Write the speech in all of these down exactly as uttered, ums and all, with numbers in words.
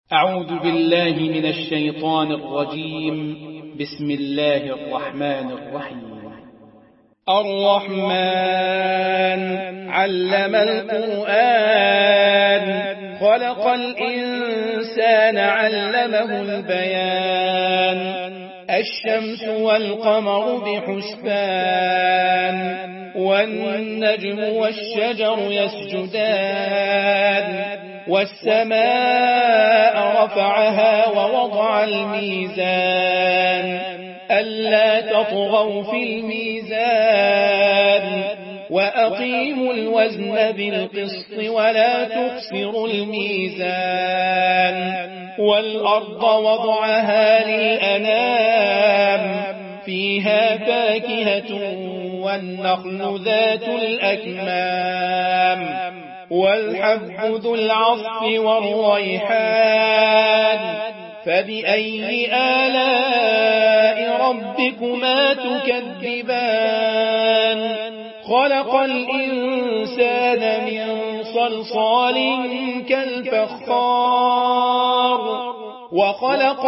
أعوذ بالله من الشيطان الرجيم. بسم الله الرحمن الرحيم. الرحمن علم القرآن خلق الإنسان علمه البيان الشمس والقمر بحسبان والنجم والشجر يسجدان والسماء رفعها ووضع الميزان ألا تطغوا في الميزان وأقيموا الوزن بالقسط ولا تخسروا الميزان والأرض وضعها للأنام فيها فاكهة والنخل ذات الأكمام والحب ذو العصف والريحان فبأي آلاء ربكما تكذبان خلق الإنسان من صلصال كالفخار وخلق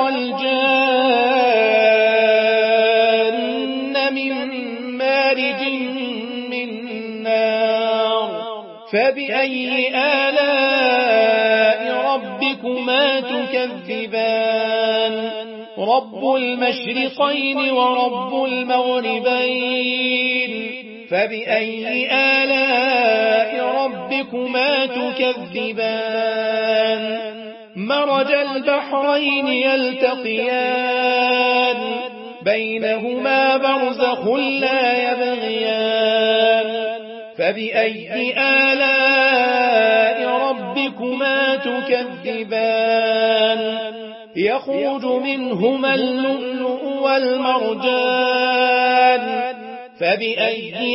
الجان من مارج من نار فبأي آلاء ربكما تكذبان رب المشرقين ورب المغربين فبأي آلاء ربكما تكذبان مرج البحرين يلتقيان بينهما برزخ لا يبغيان فبأي آلاء ربكما تكذبان يخرج منهما اللؤلؤ والمرجان فبأي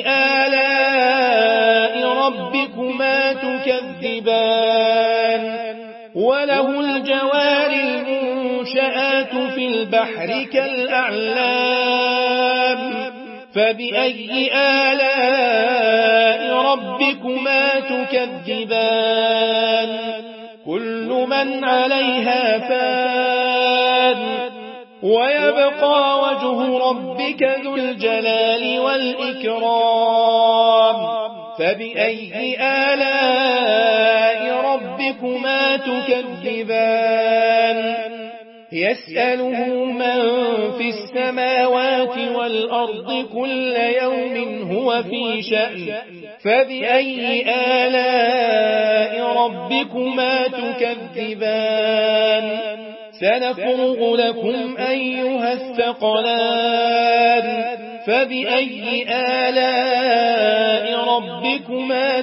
آلاء ربكما تكذبان وله الجوار المنشآت في البحر كالأعلام فبأي آلاء ربكما تكذبان كل من عليها فان ويبقى وجه ربك ذو الجلال والإكرام فبأي آلاء ربكما تكذبان يسأله من في السماوات والأرض كل يوم هو في شأن فبأي آلاء ربكما تكذبان سنفرغ لكم أيها الثقلان فبأي آلاء ربكما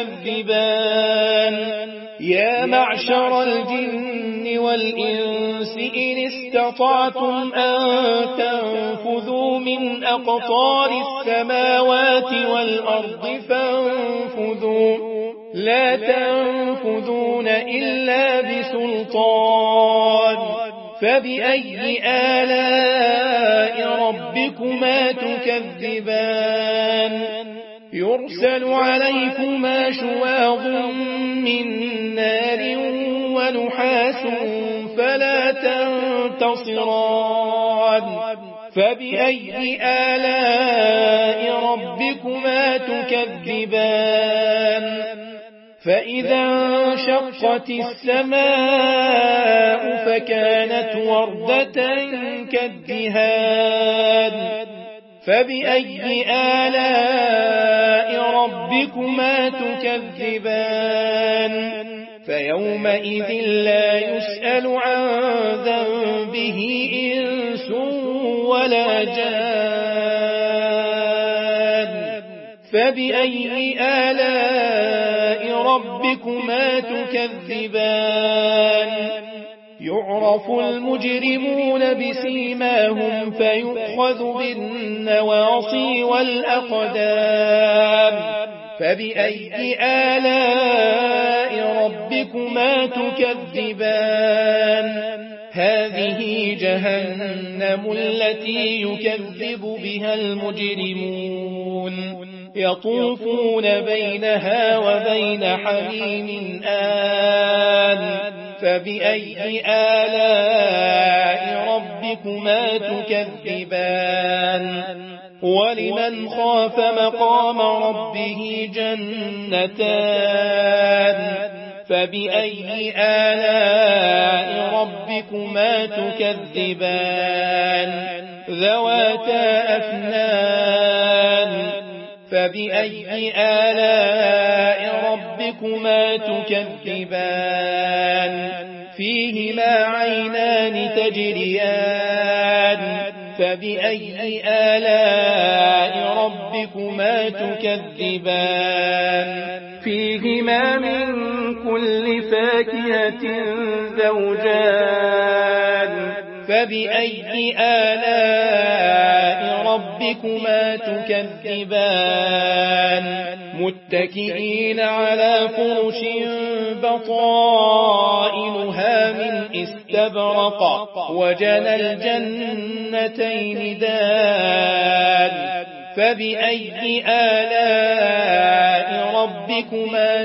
تكذبان يا معشر الجن والإنس إن استطعتم أن تنفذوا من أقطار السماوات والأرض فانفذوا لا تنفذون إلا بسلطان فبأي آلاء ربكما تكذبان يرسل عليكما شواظ من نار ونحاس فلا تنتصران فبأي آلاء ربكما تكذبان فإذا انشقت السماء فكانت وردة كالدهان فبأي آلاء ربكما تكذبان فيومئذ لا يسأل عن ذنبه إنس ولا جان فبأي آلاء ربكما تكذبان يعرف المجرمون بسيماهم فيؤخذ بالنواصي والأقدام فبأي آلاء ربكما تكذبان هذه جهنم التي يكذب بها المجرمون يطوفون بينها وبين حميم آن فبأي آلاء ربكما تكذبان ولمن خاف مقام ربه جنتان فبأي آلاء ربكما تكذبان ذواتا أفنان فبأي آلاء ربكما تكذبان فيهما عينان تجريان فبأي آلاء ربكما تكذبان فيهما من كل فاكهة زوجان فبأي آلاء ربكما تكذبان متكئين على فرش بطائنها من استبرق وجنى الجنتين دان فبأي آلاء ربكما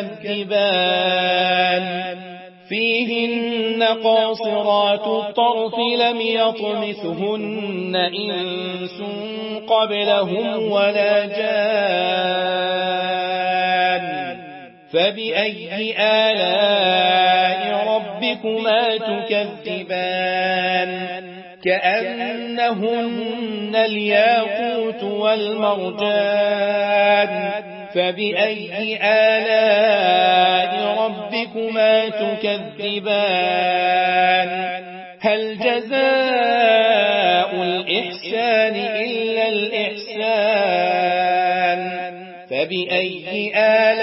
تكذبان فيهن قاصرات الطرف لم يطمثهن إنس قبلهم ولا جان فبأي آلاء ربكما تكذبان كأنهن الياقوت والمرجان فبأي آلاء ربكما تكذبان هل جزاء الإحسان إلا الإحسان فبأي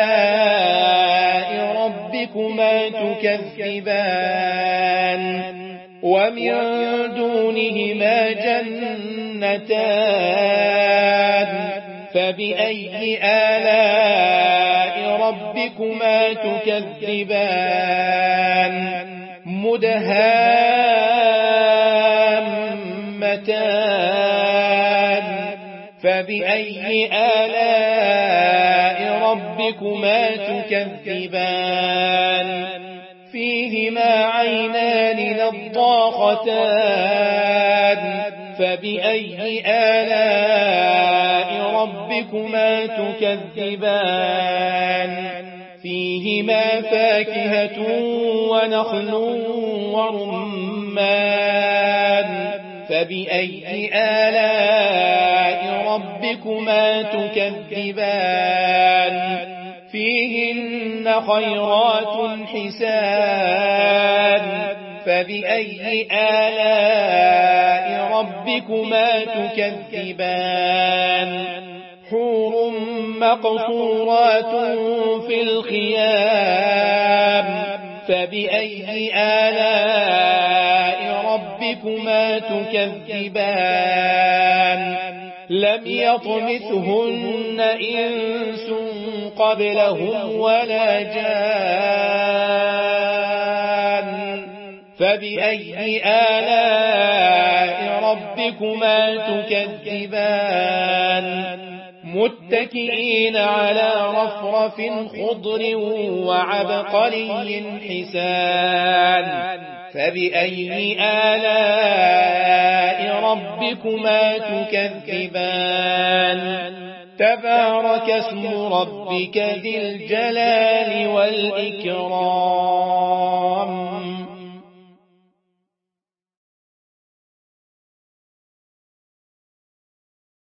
آلاء ربكما تكذبان ومن دونهما جنتان فبأي آلاء ربكما تكذبان مدهامتان فبأي آلاء ربكما تكذبان فيهما عينان نضاختان فبأي آلاء ربكما تكذبان فيهما فاكهة ونخل ورمان فبأي آلاء ربكما تكذبان فيهن خيرات حسان فبأي آلاء ربكما تكذبان حور مقصورات في الخيام فبأي آلاء ربكما تكذبان لم يطمثهن إنس قبلهم ولا جان فبأي آلاء ربكما تكذبان متكئين على رفرف خضر وعبقري حسان فبأي آلاء ربكما تكذبان تبارك اسم ربك ذي الجلال والإكرام